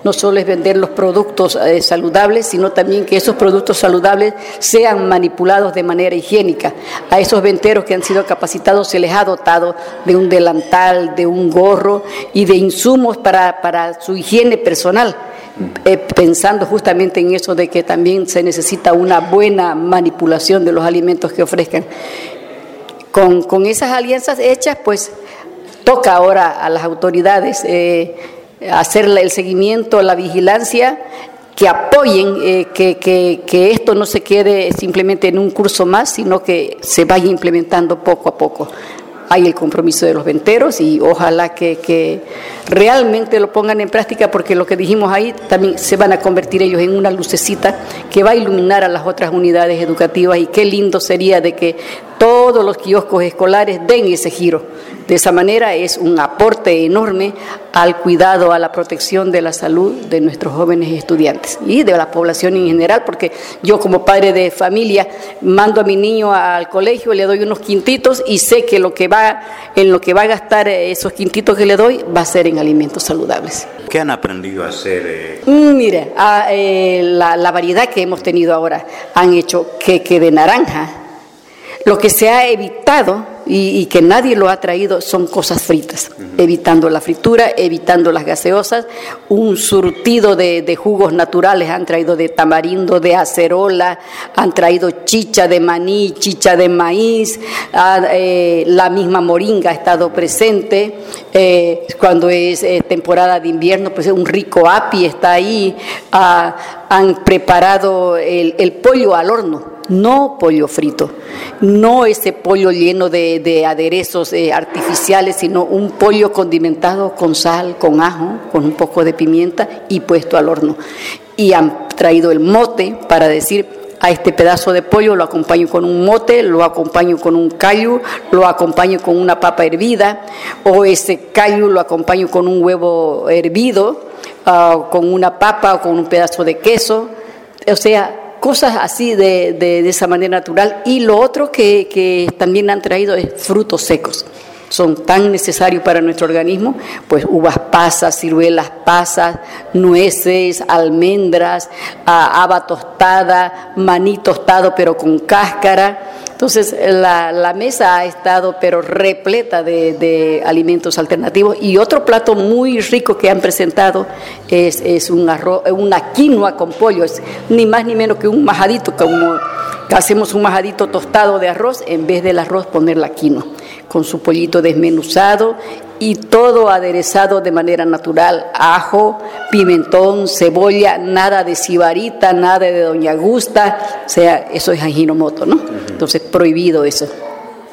no solo es vender los productos saludables, sino también que esos productos saludables sean manipulados de manera higiénica. A esos venteros que han sido capacitados se les ha dotado de un delantal, de un gorro y de insumos para su higiene personal, pensando justamente en eso de que también se necesita una buena manipulación de los alimentos que ofrezcan. Con esas alianzas hechas, pues toca ahora a las autoridades hacer el seguimiento, la vigilancia, que apoyen que esto no se quede simplemente en un curso más, sino que se vaya implementando poco a poco. Hay el compromiso de los venteros y ojalá que realmente lo pongan en práctica, porque lo que dijimos ahí también se van a convertir ellos en una lucecita que va a iluminar a las otras unidades educativas, y qué lindo sería de que todos los kioscos escolares den ese giro. De esa manera es un aporte enorme al cuidado, a la protección de la salud de nuestros jóvenes estudiantes y de la población en general, porque yo como padre de familia mando a mi niño al colegio, le doy unos quintitos y sé que en lo que va a gastar esos quintitos que le doy va a ser en alimentos saludables. ¿Qué han aprendido a hacer? Mire, la variedad que hemos tenido ahora, han hecho queque de naranja. Lo que se ha evitado y que nadie lo ha traído son cosas fritas, evitando la fritura, evitando las gaseosas, un surtido de jugos naturales han traído, de tamarindo, de acerola, han traído chicha de maní, chicha de maíz, la misma moringa ha estado presente, cuando es temporada de invierno, pues un rico api está ahí, han preparado el pollo al horno. No pollo frito, no ese pollo lleno de aderezos artificiales, sino un pollo condimentado con sal, con ajo, con un poco de pimienta y puesto al horno. Y han traído el mote para decir: a este pedazo de pollo lo acompaño con un mote, lo acompaño con un callo, lo acompaño con una papa hervida, o ese callo lo acompaño con un huevo hervido, con una papa o con un pedazo de queso. O sea, cosas así de esa manera natural. Y lo otro que también han traído es frutos secos. Son tan necesarios para nuestro organismo, pues uvas pasas, ciruelas pasas, nueces, almendras, haba tostada, maní tostado pero con cáscara. Entonces la mesa ha estado pero repleta de alimentos alternativos. Y otro plato muy rico que han presentado es un arroz, una quinoa con pollo, es ni más ni menos que un majadito, como hacemos un majadito tostado de arroz, en vez del arroz poner la quinoa, con su pollito desmenuzado y todo aderezado de manera natural: ajo, pimentón, cebolla, nada de sibarita, nada de doña Gusta, o sea, eso es Ajinomoto, ¿no? Entonces, prohibido eso.